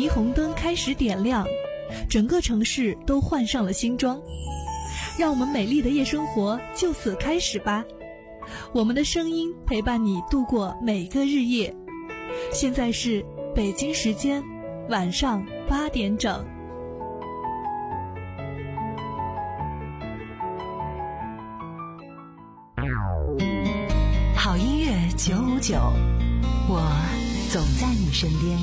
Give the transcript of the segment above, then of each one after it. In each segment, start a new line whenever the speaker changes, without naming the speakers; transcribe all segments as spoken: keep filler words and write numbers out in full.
霓虹灯开始点亮，整个城市都换上了新装。让我们美丽的夜生活就此开始吧，我们的声音陪伴你度过每个日夜。现在是北京时间晚上八点整。
好音乐九五九，我总在你身边。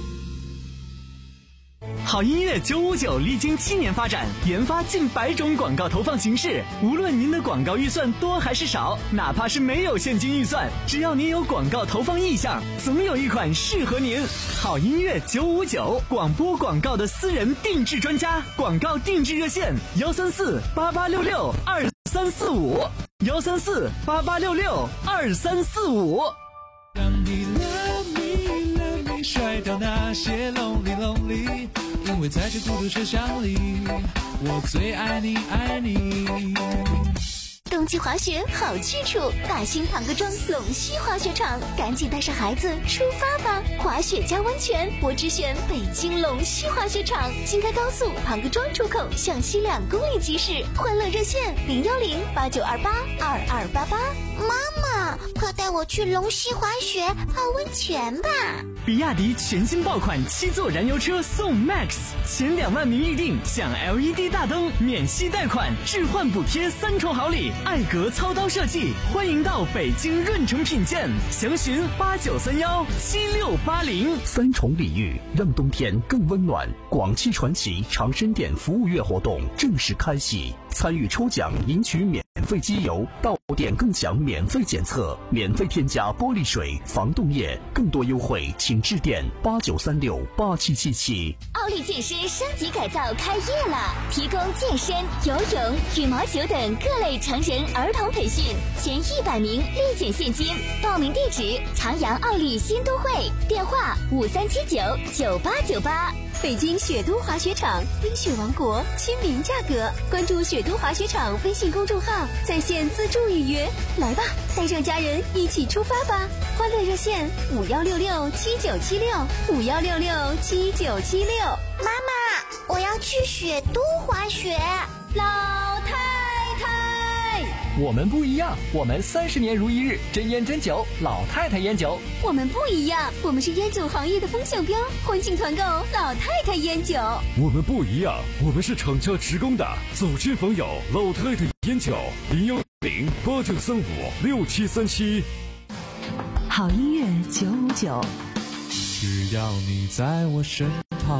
好音乐九五九历经七年发展，研发近百种广告投放形式。无论您的广告预算多还是少，哪怕是没有现金预算，只要您有广告投放意向，总有一款适合您。好音乐九五九，广播广告的私人定制专家，广告定制热线幺三四八八六六二三四五，幺三四八八六六二三四五。
让你 love me love me， 甩掉那些 lonely lonely， 因为在这孤独车厢里，我最爱你爱你。
冬季滑雪好去处，大兴庞各庄龙溪滑雪场，赶紧带上孩子出发吧！滑雪加温泉，我只选北京龙溪滑雪场。京开高速庞各庄出口向西两公里即驶，欢乐热线零幺零八九二八二二八八。
妈妈，快带我去龙溪滑雪泡温泉吧！
比亚迪全新爆款七座燃油车送 Max， 前两万名预定享 L E D 大灯、免息贷款、置换补贴三重好礼。艾格操刀设计，欢迎到北京润城品鉴，详询八九三幺七六八零。
三重礼遇，让冬天更温暖。广汽传祺长深店服务月活动正式开启，参与抽奖赢取免费机油，到店更享免费检测，免费添加玻璃水、防冻液，更多优惠请致电八九三六八七七七。
奥利健身升级改造开业了，提供健身、游泳、羽毛球等各类成人儿童培训，前一百名立减现金。报名地址：长阳奥利新都会，电话五三七九九八九八。北京雪都滑雪场，冰雪王国，亲民价格。关注雪都滑雪场微信公众号，在线自助预约。来吧，带上家人一起出发吧！欢乐热线五幺六六七九七六五幺六六七九七六。
妈妈，我要去雪都滑雪。
老太太，
我们不一样，我们三十年如一日，真烟真酒，老太太烟酒。
我们不一样，我们是烟酒行业的风向标，欢庆团购老太太烟酒。
我们不一样，我们是厂家职工的，走亲访友，老太太烟酒。零幺零八九三五六七三七。
好音乐九五九，
只要你在我身旁。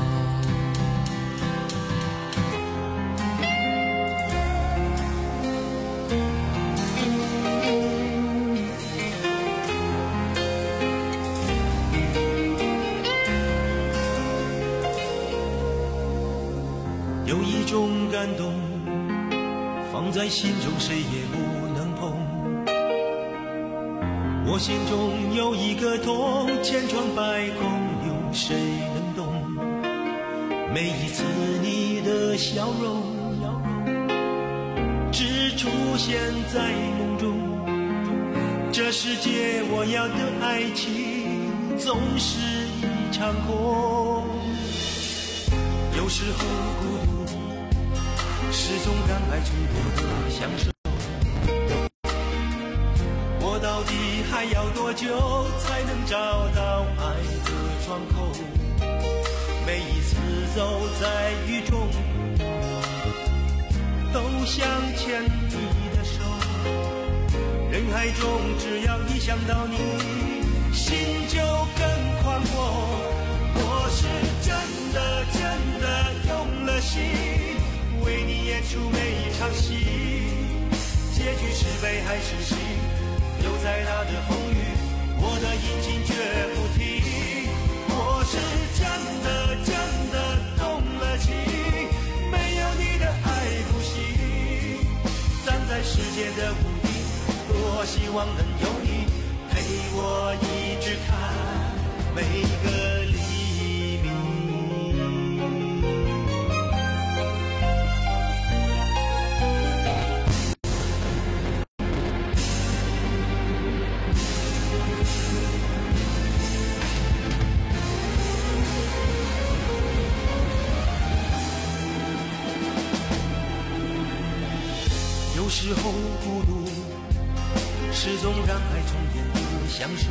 有一种感动，放在心中谁也不能碰。我心中有一个痛，千疮百孔，有谁能懂？每一次你的笑容，只出现在梦中。这世界我要的爱情，总是一场空。有时候孤独，是种感慨冲动的享受。我到底还要多久才能找到爱的窗口？每一次走在雨中，都想牵你的手。人海中只要一想到你，心就更宽阔。我是真的真的用了心，为你演出每一场戏，结局是悲还是喜，留在他的风雨，我的阴晴绝不停。我是真的真的动了情，没有你的爱不行。站在世界的屋顶，多希望能有你陪我一直看每个黎明。 时候孤独，是种让爱重演的享受。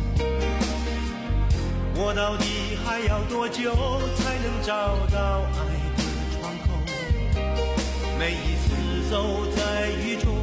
我到底还要多久才能找到爱的窗口？每一次走在雨中，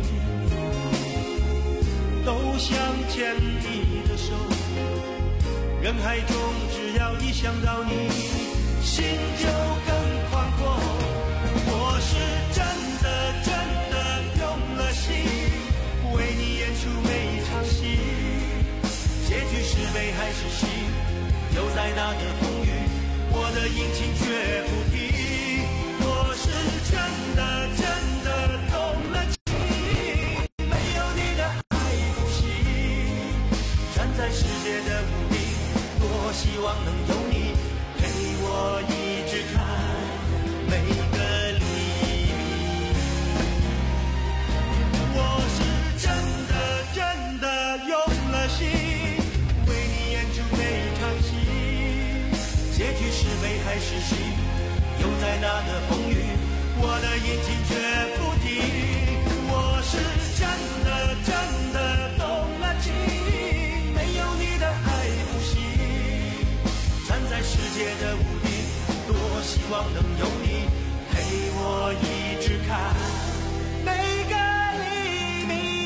都想牵你的手。人海中只要一想到你，心就更宽阔。我是真的真的用了心，为你演出每一场戏。结局是悲还是喜，又在那个风雨，我的引擎却不停。我是真的真的动了情，没有你的爱不行。站在世界的屋顶，多希望能有你陪我一直看每个黎明。我是真的真的用了心，为你演出每一场戏。结局是悲还是喜，又在那个风雨，我的引擎却不停。我是真的真的动了情，没有你的爱不行。站在世界的屋顶，多希望能有你陪我一直看每个黎明。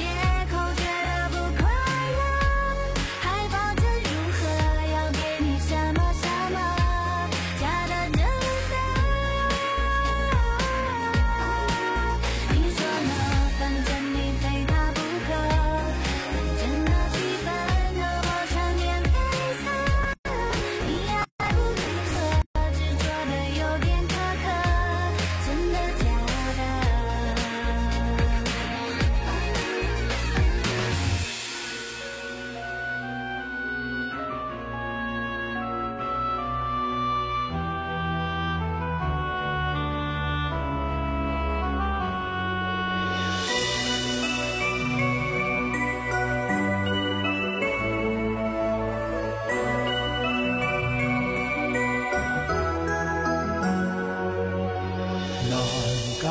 你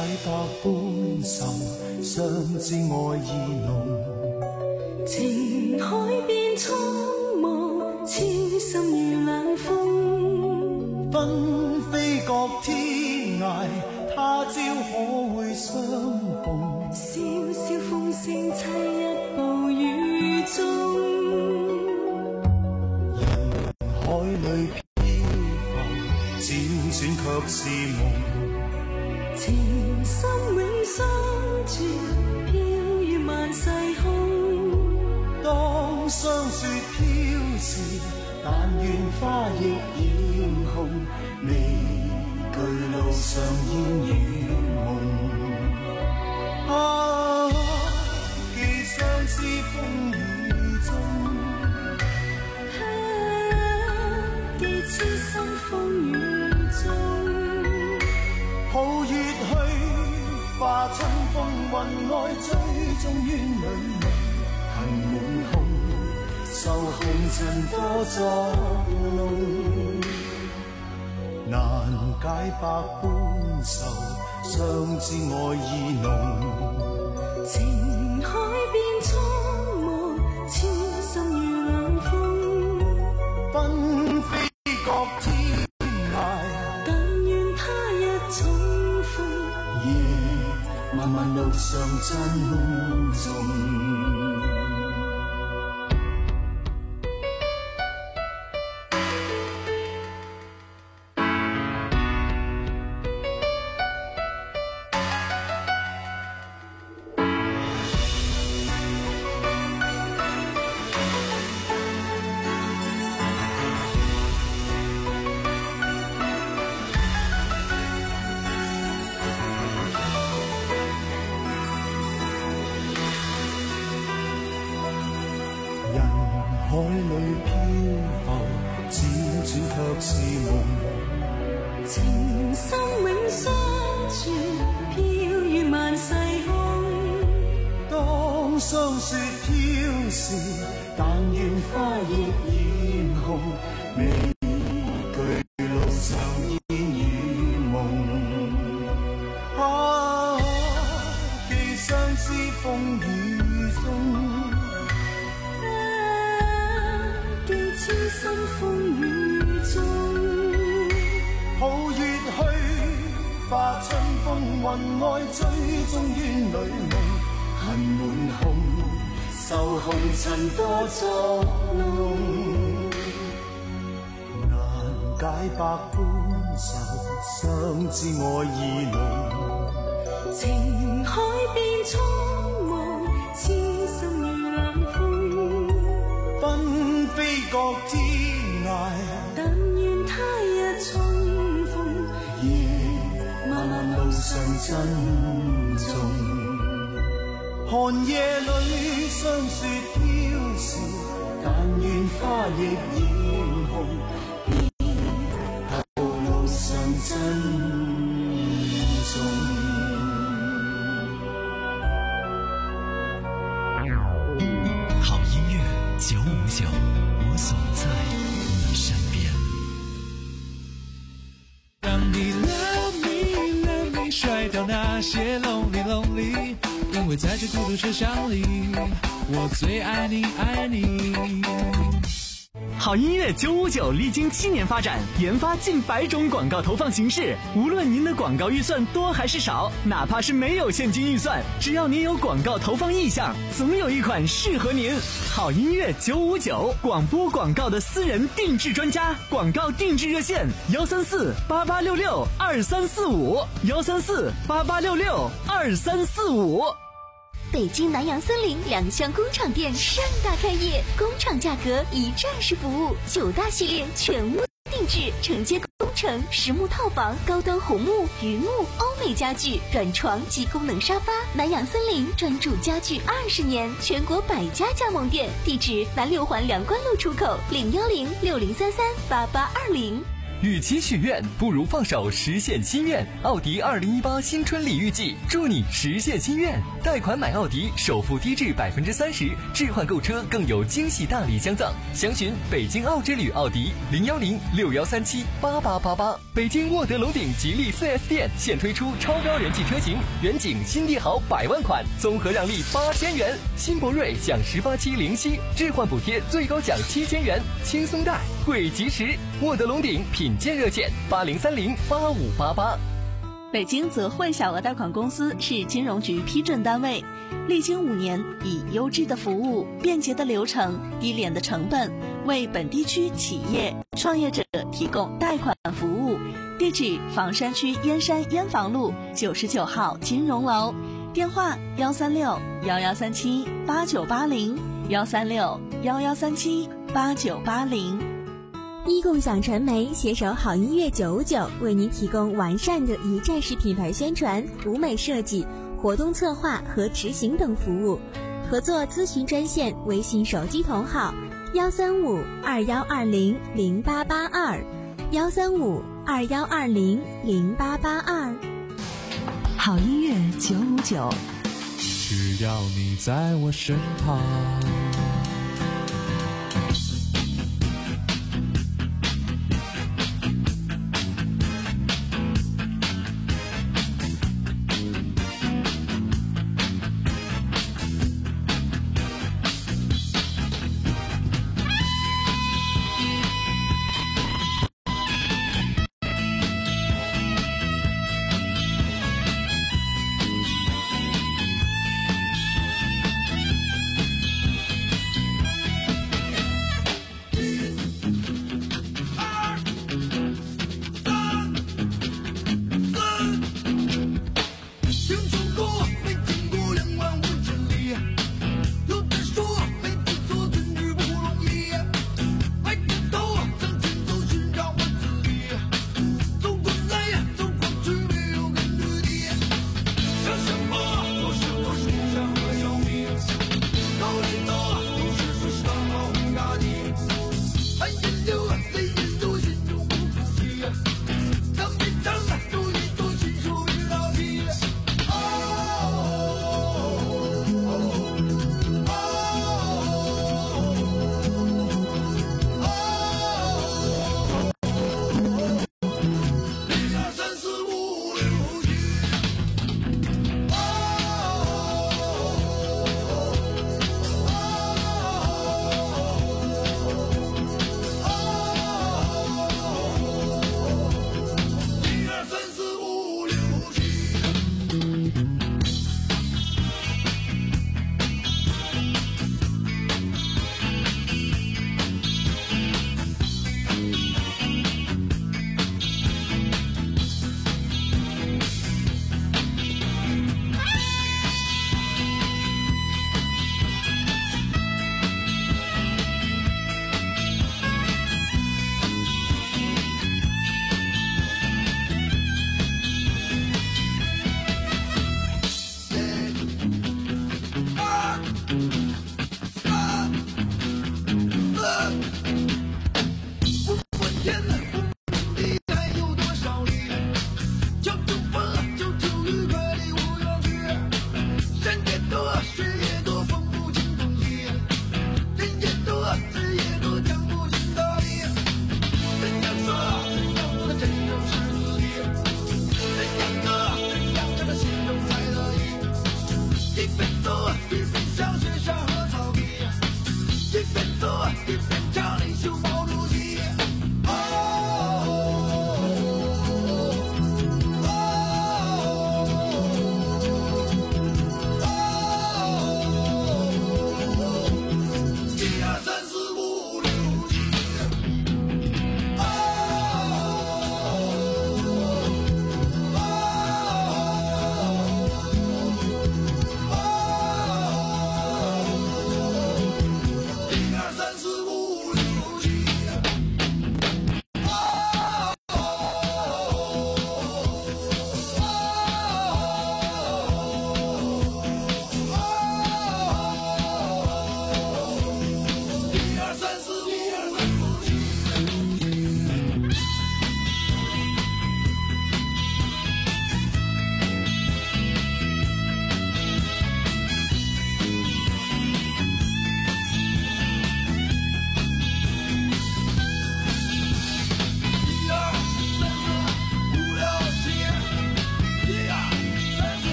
百般愁，相知愛意濃。
情海變蒼茫，痴心如冷風。
紛飛各天涯，他朝可會相逢？
笑笑風聲凄一步雨中。
人海裏飄浮，輾轉卻是夢。
情深永相住，飄於萬世空。
當霜雪飄時，但願花亦染紅。未懼路上煙與夢。啊，寄相思風雨中。
啊，寄痴心風雨中。
抱月去，化春風雲外，追蹤於裏夢。恨滿胸，受紅塵多作弄。難解百般愁，相知愛意濃。
情海變蒼茫，痴心如冷風。
紛飛各天涯，
但願他日重逢。
夜漫漫路上珍重。海裏漂浮，輾轉卻是夢。
情深永相住，飄於萬世空。
當霜雪飄時，但願花亦染紅。未懼路上煙與夢。啊，寄相思風雨中。
痴心風雨中，
抱月去，化春風雲外，追蹤於裏夢。恨滿胸，受紅塵多作弄。難解百般愁，相知愛意濃。
情海變蒼茫，痴心如冷風。
紛飛各天涯，
但願他日重逢。
夜漫漫路上珍重。寒夜裏霜雪飄時，但願花亦染紅。後路上珍重。
好音樂九五九，我總在你身邊。
讓你 love me love me， 甩掉那些 lonely lonely， 因為在這孤獨車廂裡，我最愛你愛你。
好音樂九五九歷經七年發展，研發近百種廣告投放形式。無論您的廣告預算多還是少，哪怕是沒有現金預算，只要您有廣告投放意向，總有一款適合您。好音樂九五九，廣播廣告的私人定制專家，廣告定制熱線：幺三四八八六六二三四五，幺三四八八六六二三四五。
北京南洋森林两厢工厂店盛大开业，工厂价格一站式服务，九大系列全屋定制，承接工程、实木套房、高端红木、榆木、欧美家具、软床及功能沙发。南洋森林专注家具二十年，全国百家加盟店，地址南六环梁关路出口零幺零六零三三八八二零。
与其许愿，不如放手实现心愿。奥迪二零一八新春礼遇季，祝你实现心愿。贷款买奥迪，首付低至百分之三十，置换购车更有惊喜大礼相赠。详询北京奥之旅奥迪零幺零六幺三七八八八八。北京沃德龙鼎吉利 四 S 店现推出超标人气车型，远景新帝豪百万款，综合让利八千元；新博瑞享十八期零息，置换补贴最高享七千元，轻松贷，贵及时。沃德龙鼎品鉴热线八零三零八五八八。
北京泽汇小额贷款公司是金融局批准单位，历经五年，以优质的服务、便捷的流程、低廉的成本，为本地区企业、创业者提供贷款服务。地址：房山区燕山燕房路九十九号金融楼，电话：幺三六幺幺三七八九八零，幺三六幺幺三七八九八零。
一共享传媒携手好音乐九五九，为您提供完善的一站式品牌宣传、舞美设计、活动策划和执行等服务。合作咨询专线：微信手机同号幺三五二幺二零零八八二，幺三五二幺二零零八八二。
好音乐九五九，
只要你在我身旁。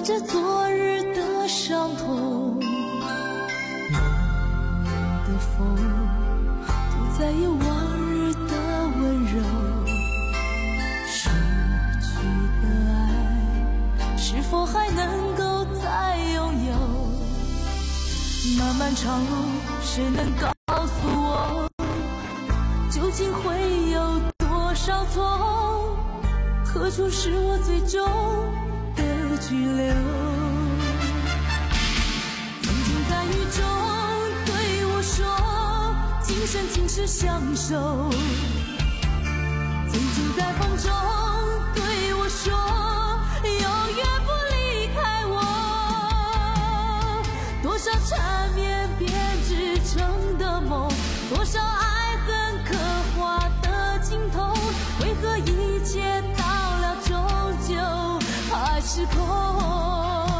着昨日的伤痛，冷冷的风不再有往日的温柔，失去的爱是否还能够再拥有？漫漫长路，谁能告诉我，究竟会有多少错？何处是我最终的居留？曾经在雨中对我说，今生今世相守。曾经在风中对我说，永远不离开我。多少缠绵编织成的梦，多少爱恨刻画的镜头，为何一切到了终究还是空？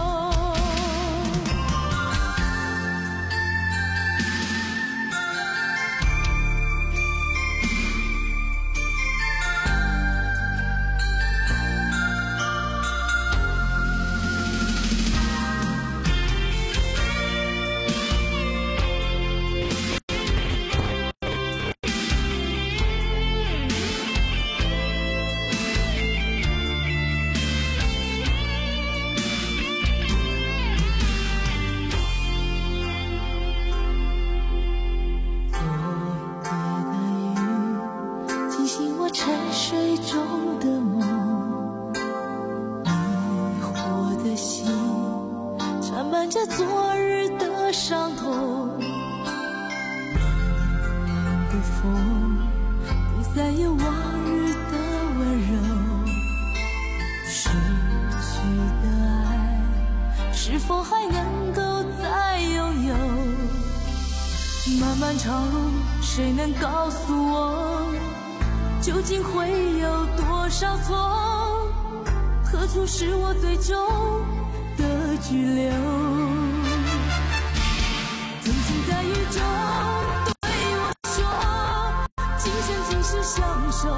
沉睡中的梦，迷惑的心缠满着昨日的伤痛，冷冷的风不再有往日的温柔，失去的爱是否还能够再拥有？漫漫长路，谁能告诉我，究竟会有多少错？何处是我最终的居留？曾经在雨中对我说，今生今世相守。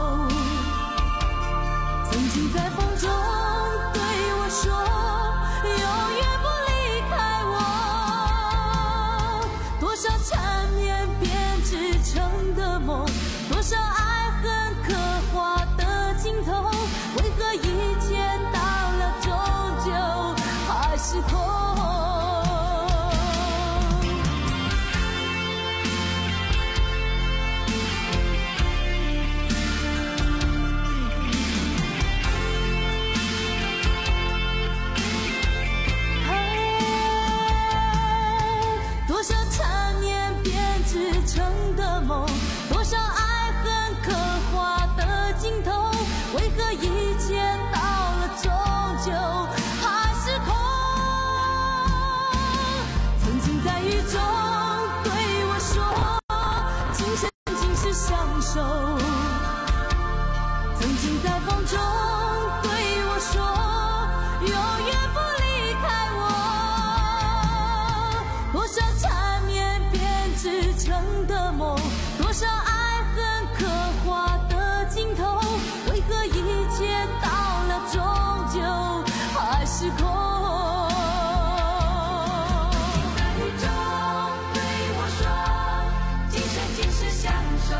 曾经在风中对我说，永远不离开我。多少缠绵编织成的梦，多少爱恨刻画的镜头，为何一切到了终究还是空？多少缠绵编织成的梦，多少爱恨刻画的镜头，为何一切到了终究还是空？曾经在雨中对我说，今生今世相守。曾经在风中对我说，永远不离开我。多少缠绵编织成的梦，多少爱恨刻画的镜头，为何一切到了终究还是空？在雨中对我说，今生今世相守。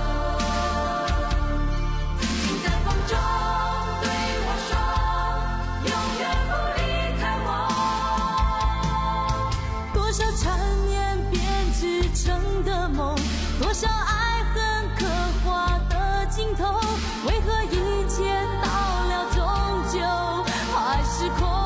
曾经在风中对我说，永远不离开我。多少缠绵编织成的梦，多少爱恨刻画的镜头，为何一切到了终究还是空？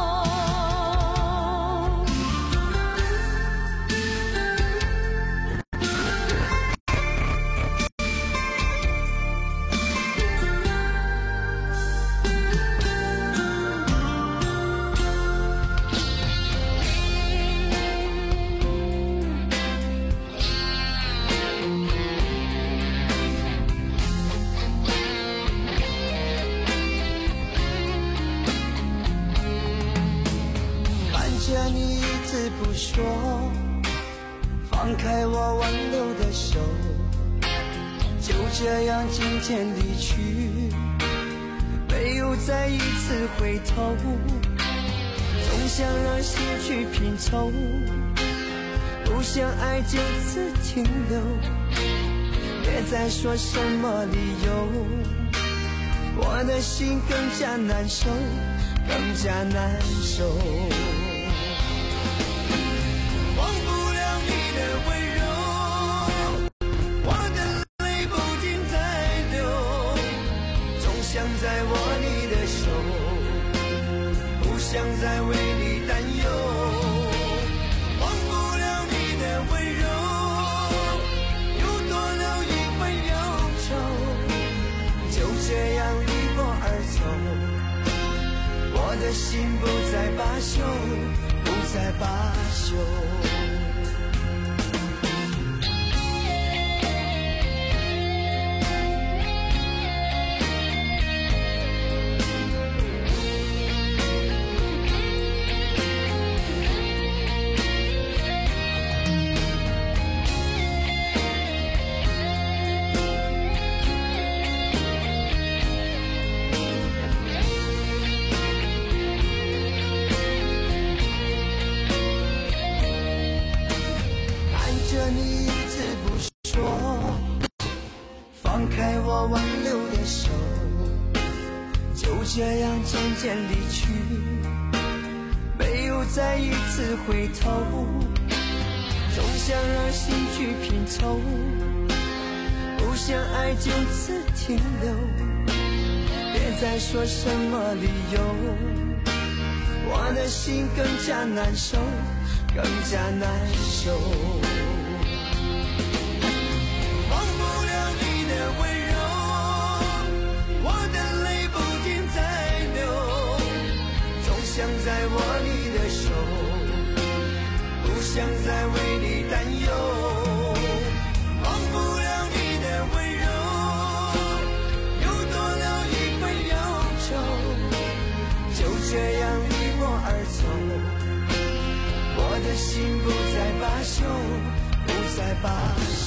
着你一字不说，放开我挽留的手，就这样渐渐离去，没有再一次回头。总想让心去拼凑，不想爱就此停留，别再说什么理由，我的心更加难受，更加难受。忘不了你的温柔，我的泪不停在流，总想再握你的手，不想再为你担忧。忘不了你的温柔，有多留一份忧愁，就这样离我而走，我的心不再罢休，不再罢休。这样渐渐离去，没有再一次回头，总想让心去拼凑，不想爱就此停留，别再说什么理由，我的心更加难受，更加难受。忘不了你的温柔，我的泪不停在流，总想再握你的手，不想再为你担忧。忘不了你的温柔，又多了一份忧愁，就这样离我而走，我的心不再罢休，不再罢休。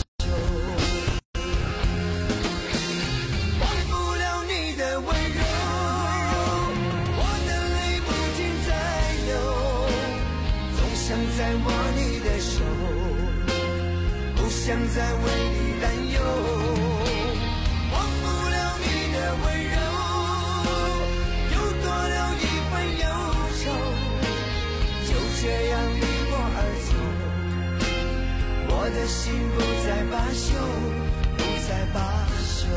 再握你的手，不想再为你担忧。忘不了你的温柔，又多了一份忧愁，就这样离我而走，我的心不再罢休，不再罢休。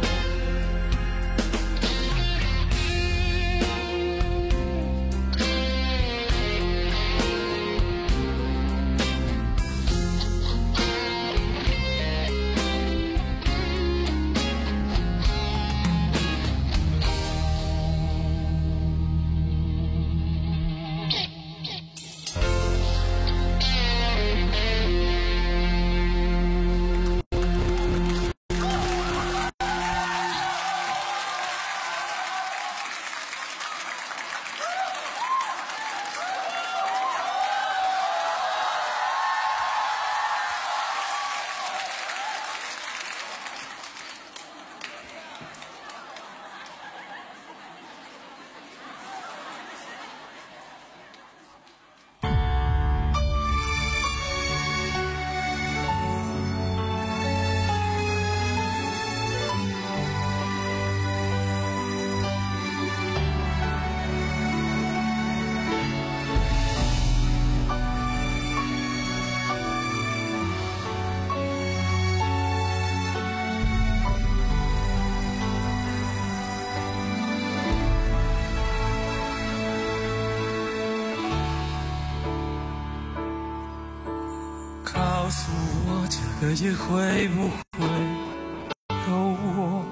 告诉我这个夜会不会有我？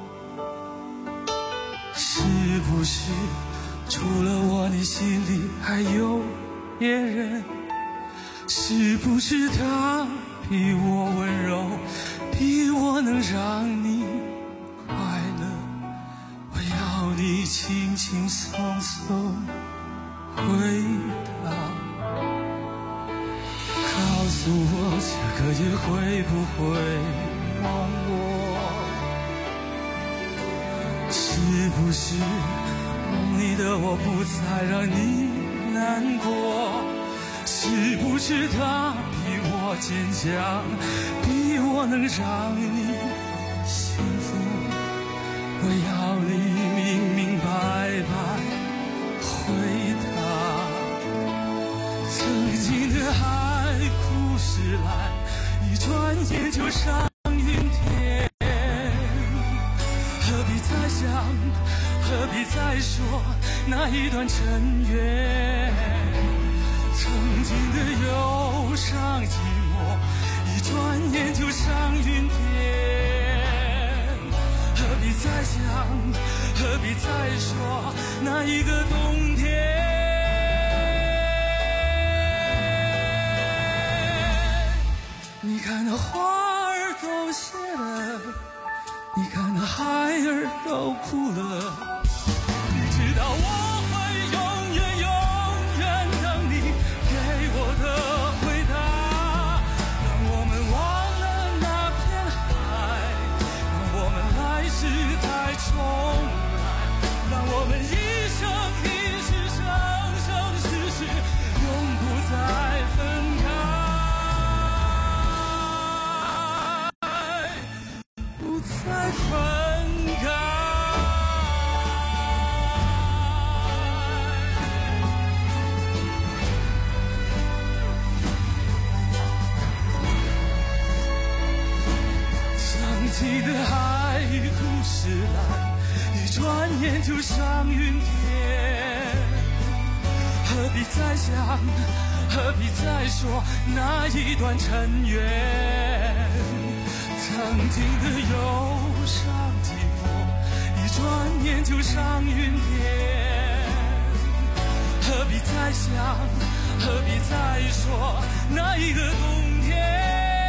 是不是除了我你心里还有别人？是不是他比我温柔，比我能让你快乐？我要你轻轻松松回答，告诉我这个夜会不会忘我？是不是梦里的我不再让你难难过？是不是他比我坚强，比我能让你幸福？我要你明明白白回答。曾经的海枯石烂，一转眼就上云天。何必再想，何必再说那一段尘缘？曾经的忧伤寂寞，一转眼就上云天。何必再想，何必再说那一个冬天？你看那花儿都谢了，你看那孩儿都哭了，你知道我会永远永远等你给我的回答。让我们忘了那片海，让我们来世再重来，让我们一生一世生生世世永不再分开。再分开，曾经的海枯石烂，一转眼就上云天。何必再想，何必再说那一段尘缘？曾经的忧伤寂寞，一转眼就上云天。何必再想，何必再说那一个冬天？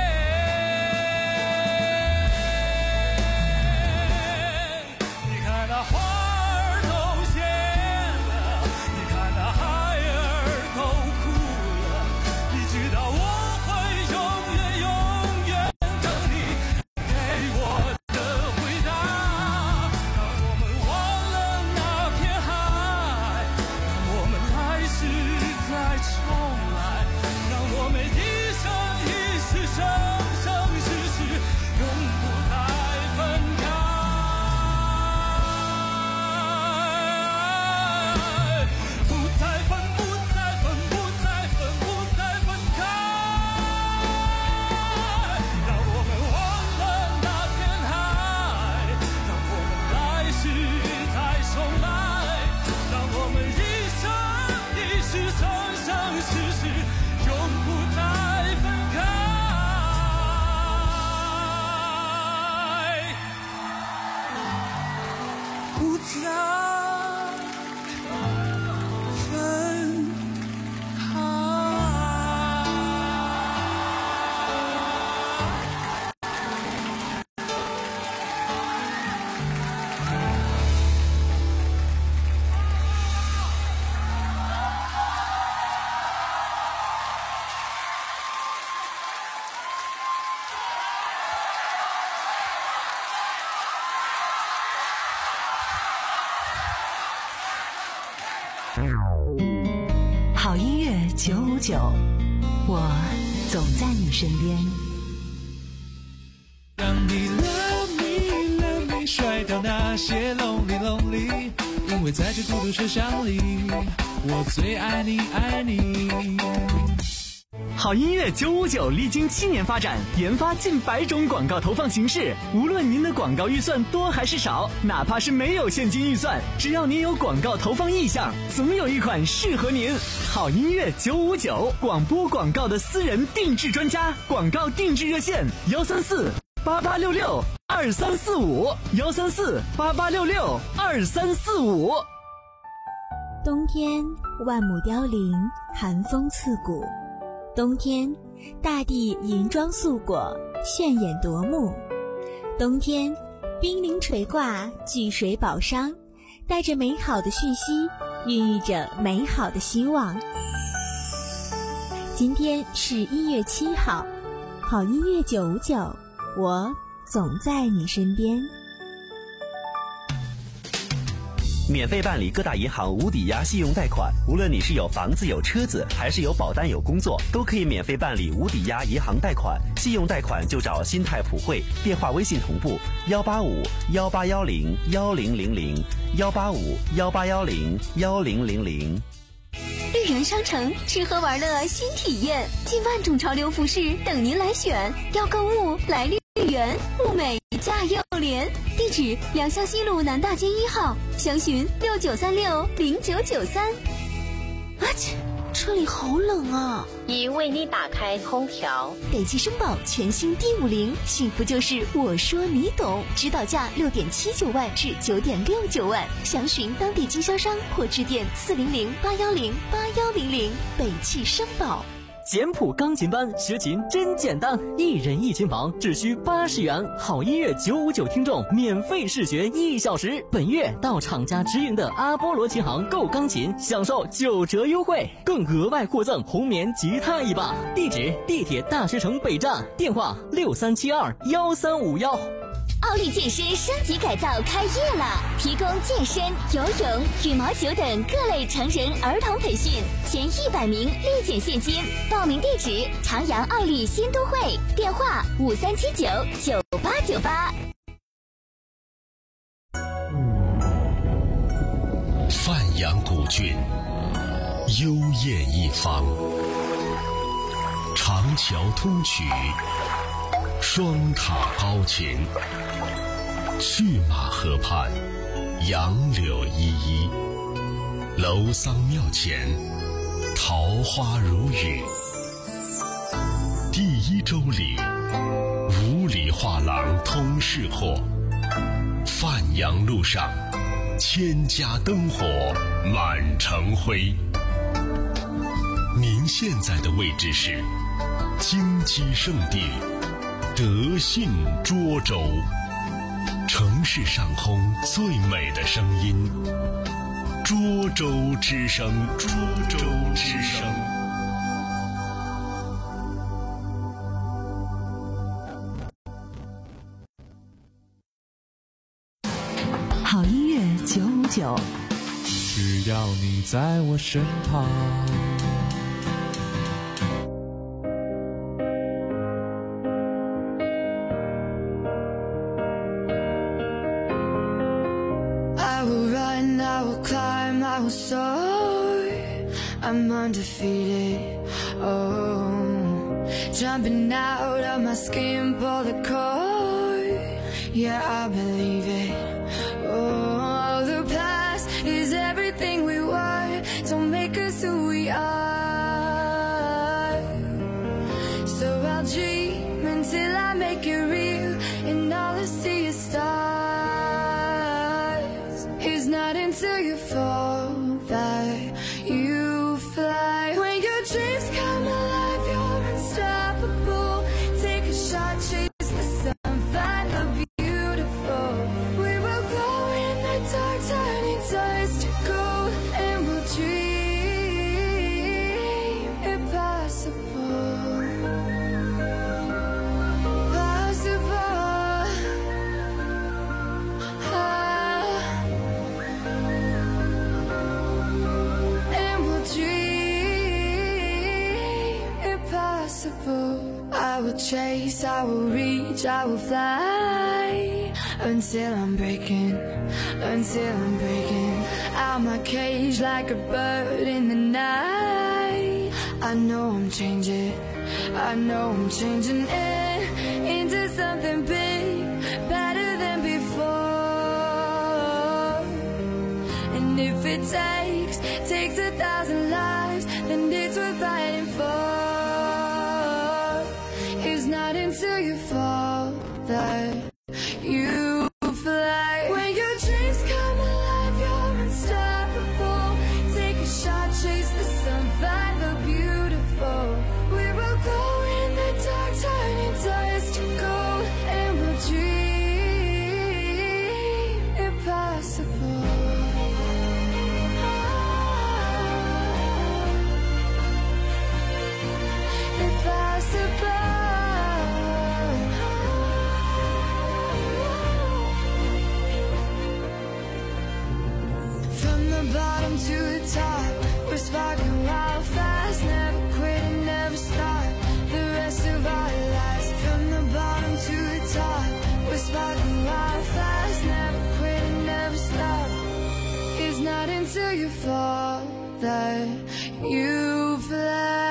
你看那花儿都谢了，你看那孩儿都哭了，你知道我会永远永远等你给我的回答。让我们忘了那片海，让我们来世再重来，让我们一生一世生生世世永不再分开。不再分，不再分，不再分，不再分开。让我们忘了那片海，让我们来世再重来，让我们一生一世生生世世永不再分开。不再分开。
好音乐九五九，我总在你身边。
让你 love me love me 甩掉那些 lonely lonely， 因为在这孤独车厢里，我最爱你爱你。
好音乐九五九历经七年发展，研发近百种广告投放形式。无论您的广告预算多还是少，哪怕是没有现金预算，只要您有广告投放意向，总有一款适合您。好音乐九五九，广播广告的私人定制专家，广告定制热线幺三四八八六六二三四五幺三四八八六六二三四五。
冬天万亩凋零，寒风刺骨。冬天，大地银装素裹，炫眼夺目。冬天，冰凌垂挂，聚水宝商，带着美好的讯息，孕育着美好的希望。今天是一月七号，好音乐九五九，我总在你身边。
免费办理各大银行无抵押信用贷款。无论你是有房子有车子，还是有保单有工作，都可以免费办理无抵押银行贷款。信用贷款就找新泰普惠，电话微信同步幺八五幺八幺零幺零零零幺八五幺八幺零幺零零零。
绿园商城吃喝玩乐新体验，近万种潮流服饰等您来选。要购物来绿园，物美价又廉。地址：良乡西路南大街一号，详询六九三六零九九三。
啊切，车里好冷啊！
已为你打开空调。
北汽绅宝全新 D 五零，幸福就是我说你懂，指导价六点七九万至九点六九万，详询当地经销商或致电四零零八幺零八幺零零。北汽绅宝。
简谱钢琴班学琴真简单，一人一琴房只需八十元，好音乐九五九听众免费试学一小时。本月到厂家直营的阿波罗琴行购钢琴，享受九折优惠，更额外获赠红棉吉他一把。地址：地铁大学城北站，电话六三七二幺三五幺。
奥利健身升级改造开业了，提供健身、游泳、羽毛球等各类成人儿童培训，前一百名立减现金。报名地址：长阳奥利新都会，电话五三七九九八九八。
范阳古郡，幽艳一方，长桥通衢，双塔高琴，去马河畔，杨柳依依，楼桑庙前，桃花如雨。第一周里，五里画廊通市货，范阳路上，千家灯火满城辉。您现在的位置是金鸡圣地德信涿州，城市上空最美的声音，涿州之声，涿州之声。
好音乐九五九，
只要你在我身旁。
I will soar, I'm undefeated, oh, jumping out of my skin, pull the cord, yeah, I believe it, oh, the past is everything we were, don't make us who we are, so I'll dream until I make it real, and all I see is stars, it's not until you fall that you fly. When your dreams come alive, you're unstoppable. Take a shot, chase the sun, find the beautiful. We will glow in the dark, turning dust to gold, and we'll dream impossible. Possible. Ah. I will chase, I will reach, I will fly until I'm breaking, until I'm breaking out my cage like a bird in the night. I know I'm changing, I know I'm changing it into something big, better than before. And if it takes, takes a thousand lives, then it's worth fighting for. It's not until you fall that you fly. When your dreams come alive, you're unstoppable. Take a shot, chase the sun, find the beautiful. We will go in the dark, turning dust to gold, and we'll dream impossible. bottom to the top, we're sparking wild fast, never quit and never stop. The rest of our lives, from the bottom to the top, we're sparking wild fast, never quit and never stop. It's not until you fall that you fly.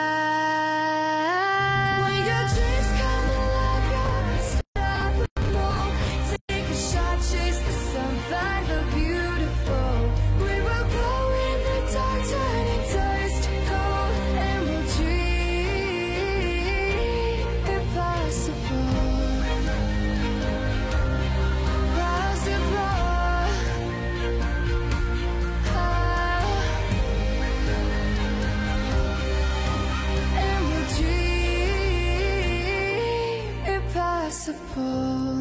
When your dreams come alive, you're unstoppable. Take a shot, chase the sun, find the beautiful. We will go in the dark, turning dust to gold, and we'll dream impossible. Possible. And we'll dream impossible.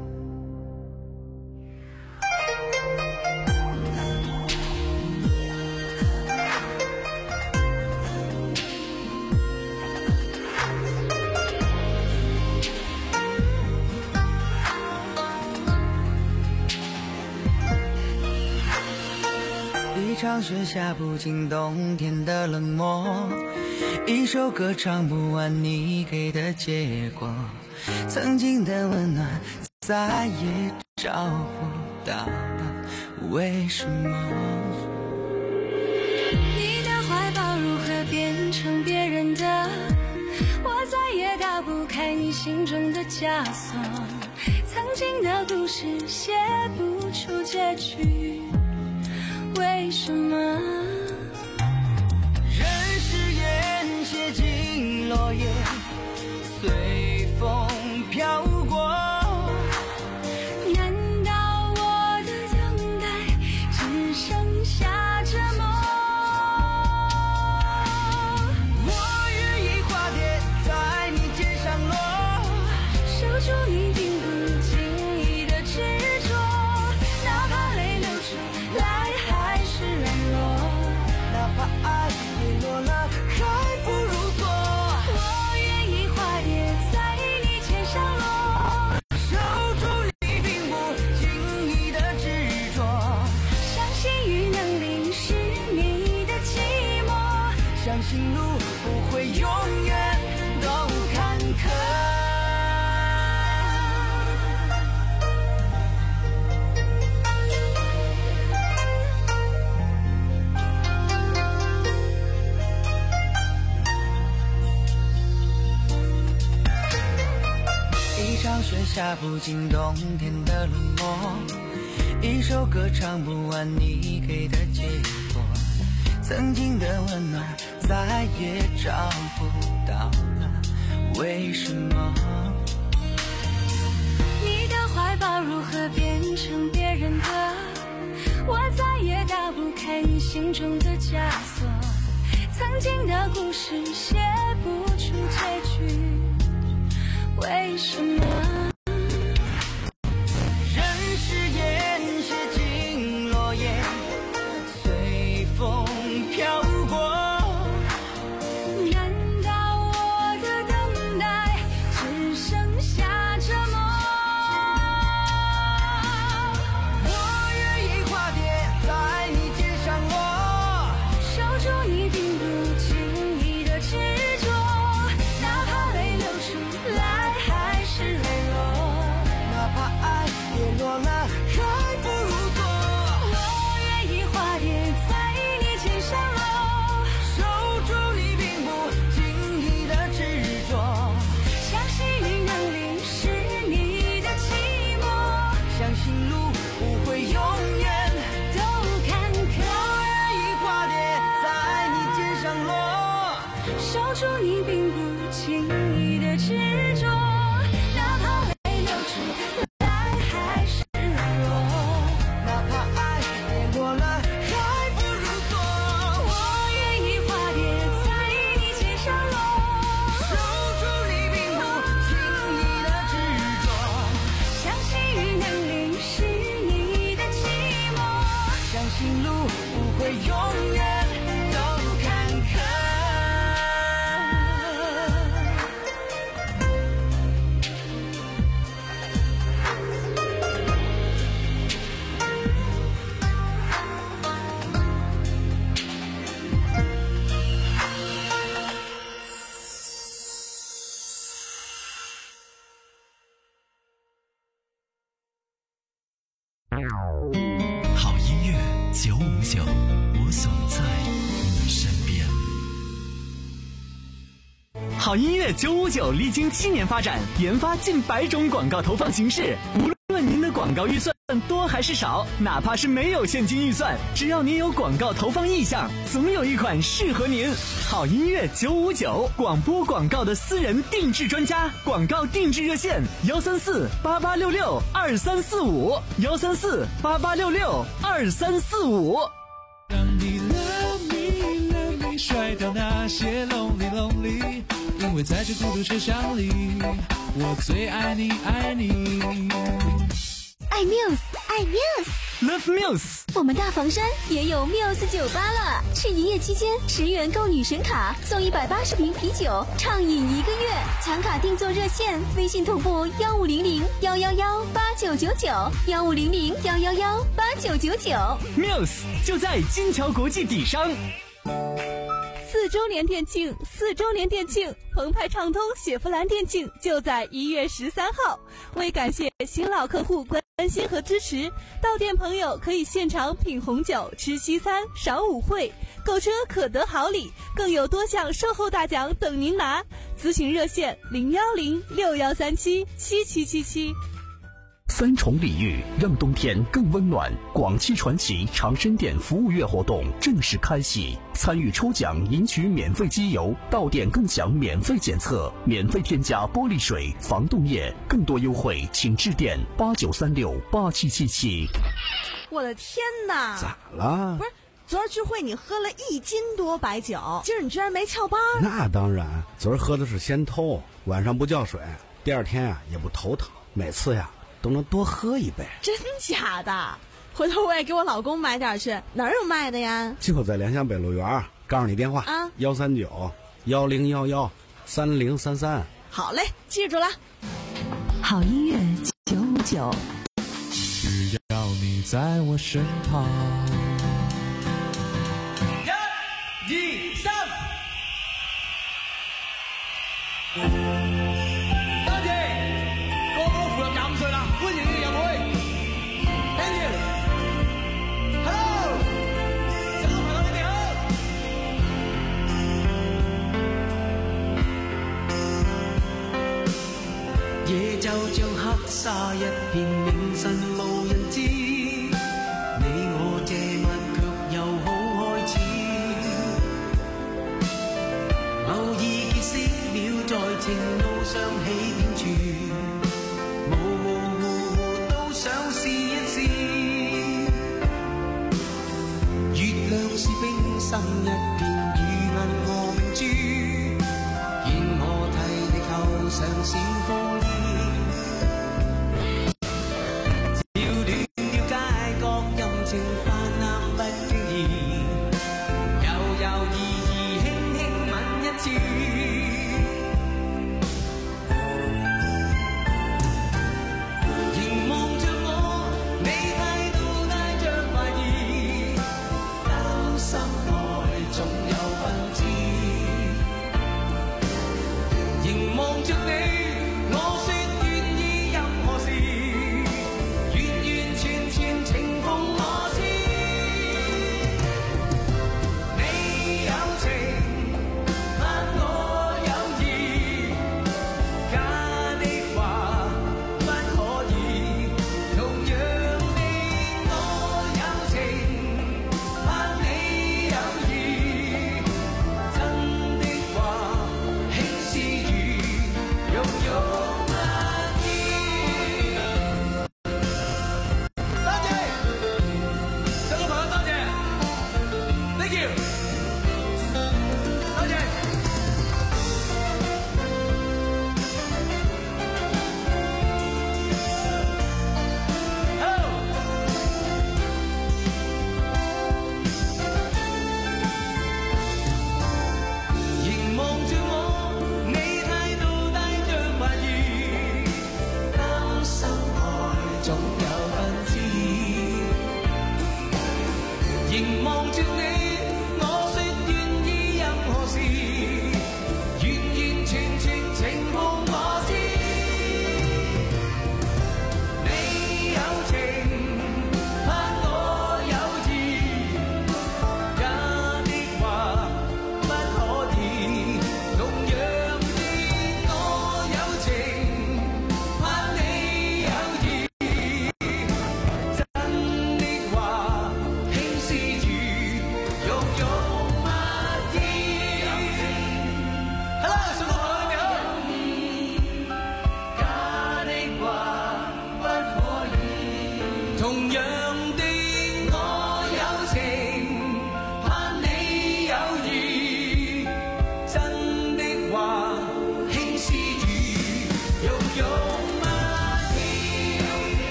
一场雪下不尽冬天的冷漠，一首歌唱不完你给的结果，曾经的温暖再也找不到了，为什么？
你的怀抱如何变成别人的？我再也打不开你心中的枷锁，曾经的故事写不出结局，为什么？
任誓言写进落叶，随风飘过。
难道我的等待只剩下折磨？
我愿意化蝶在你肩上落，
守住你并不经意的执着，哪怕泪流出来还是软弱，
哪怕爱跌落了还不如做。
我愿意化蝶在你肩上落，
守住你并不经意的执着，
相信雨能淋湿你的寂寞，
相信路不会永远都坎坷。一场雪下不尽冬天的冷漠，一首歌唱不完你给的结果，曾经的温暖再也找不到了，为什么？
你的怀抱如何变成别人的？我再也打不开你心中的枷锁，曾经的故事写不出结局，为什么？
任誓言写进落叶，随风飘过。
难道我的等待只剩下折磨？
我愿意化蝶在你肩上落，
守住你并不经意的执着，哪怕泪流出来还是软弱，
哪怕爱跌落了还不如做。
我愿意化蝶在你肩上落，
守住你并不经意的执着，
相信雨能淋湿你的寂寞，
相信路不会永远
都坎坷。
我愿意化蝶在你肩上落，
守住你并不经意的执着，哪怕泪流出来还是软弱，
哪怕爱跌落了还不如做。
我愿意化蝶在你肩上落，
守住你并不经意的执着，
相信雨能淋湿你的寂寞，
相信路不会永远都坎坷。
九五九，我总在你身边。
好音乐九五九历经七年发展，研发近百种广告投放形式。无论您的广告预算多还是少，哪怕是没有现金预算，只要您有广告投放意向，总有一款适合您。好音乐九五九，广播广告的私人定制专家，广告定制热线幺三四八八六六二三四五幺三四八八六六二三四五。
让你 love me love me 甩掉那些 lonely lonely， 因为在这孤独车厢里，我最爱你爱你。
爱 Muse， 爱 Muse，Love
Muse。
我们大房山也有 Muse 酒吧了，是营业期间十元购女神卡，送一百八十瓶啤酒，畅饮一个月。抢卡订座热线：微信同步幺五零零幺幺幺八九九九，幺五零零幺幺幺八九九九。
Muse 就在金桥国际底商。
四周年店庆，四周年店庆，澎湃畅通雪佛兰店庆就在一月十三号。为感谢新老客户关心和支持，到店朋友可以现场品红酒、吃西餐、赏舞会，购车可得好礼，更有多项售后大奖等您拿。咨询热线零幺零六幺三七七七七七。
三重礼遇让冬天更温暖。广汽传祺长生店服务月活动正式开启，参与抽奖赢取免费机油，到店更享免费检测，免费添加玻璃水、防冻液，更多优惠请致电八九三六八七七七。
我的天哪！
咋了？
不是，昨儿聚会你喝了一斤多白酒，今儿你居然没翘班？
那当然，昨儿喝的是先偷，晚上不叫水，第二天啊也不头疼，每次呀都能多喝一杯。
真假的？回头我也给我老公买点去。哪儿有卖的呀？
就在联想北路园，告诉你电话
啊，
幺三九幺零幺幺三零三三。
好嘞，记住了。
好音乐九五九，
只要你在我身旁。
一、二、三。
夜就像黑沙一片，明晨無人知。你我這晚卻又好開始，偶爾結識了，在情路上起點處，模模糊糊都想試一試。月亮是冰心一片，如銀河明珠，願我替你扣上閃風衣。 完完全全情奉我知。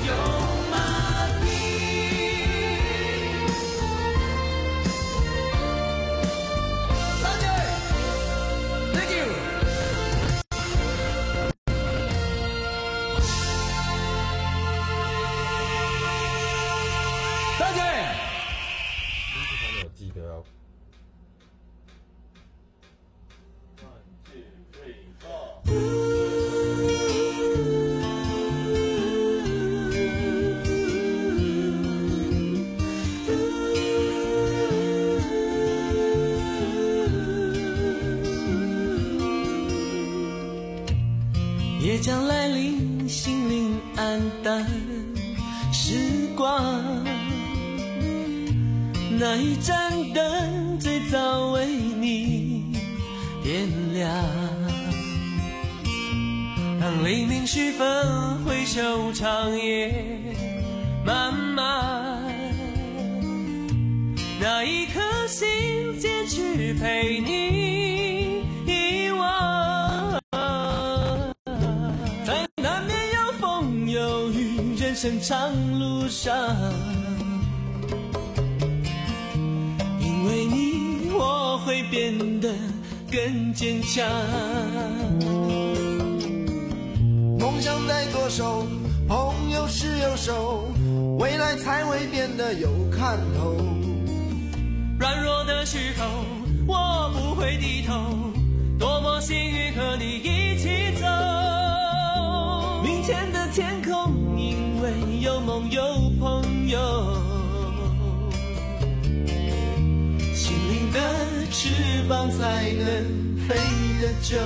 夜将来临，心灵黯淡，时光那一盏灯最早为你点亮。当黎明时分，回首长夜漫漫，那一颗心坚持陪你遗忘。在难免有风有雨，人生长路上，因为你我会变得更坚强。
梦想在左手，朋友是右手，未来才会变得有看头。
软弱的时候，我不会低头，多么幸运和你一起走。明天的天空，因为有梦有朋友，心灵的翅膀才能飞得久。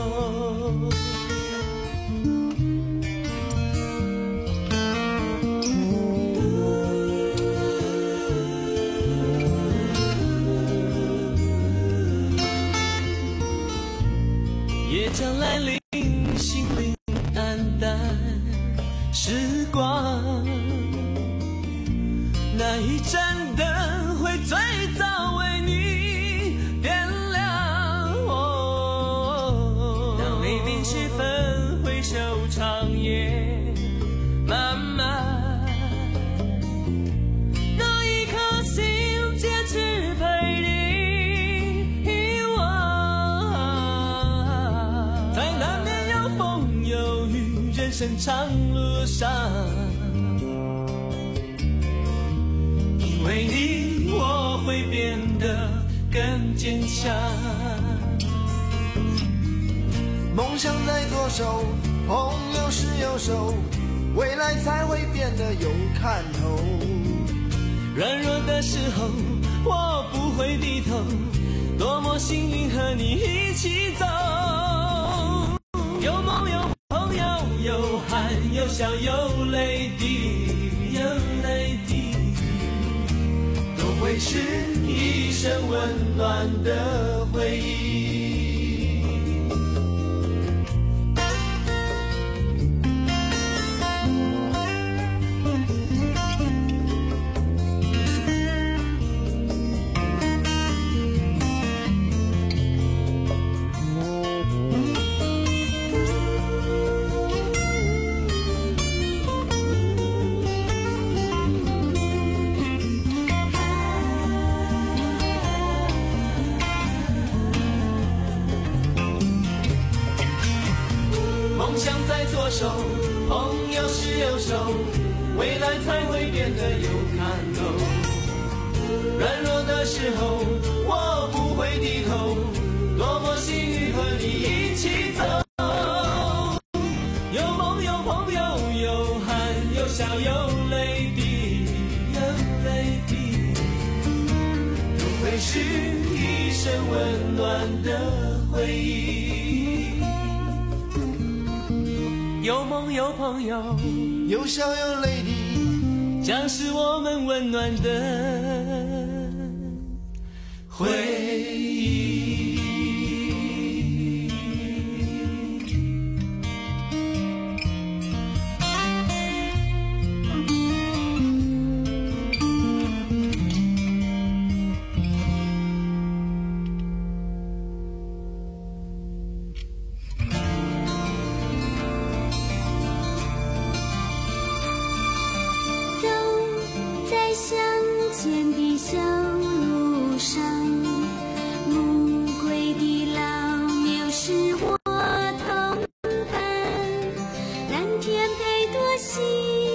夜将来临，心灵黯淡，时光那一盏灯会最早为你点亮。哦，当黎明时分，回首长夜漫漫，那一颗心坚持陪你。人生长路上，因为你我会变得更坚强。
梦想在左手，朋友是右手，未来才会变得有看头。
软弱的时候，我不会低头，多么幸运和你一起走。有梦有朋友，有汗有笑有泪滴，有泪滴，都会是一生温暖的回忆。梦想在左手，朋友是右手，未来才会变得有看头。软弱的时候，我不会低头，多么幸运和你一起走。有梦有朋友，有汗有笑有泪滴，有泪滴，都会是一生温暖的回忆。有梦有朋友，
有笑有泪滴，
将是我们温暖的回忆。
向前的小路上，无归的老牛是我同伴，蓝天配朵溪。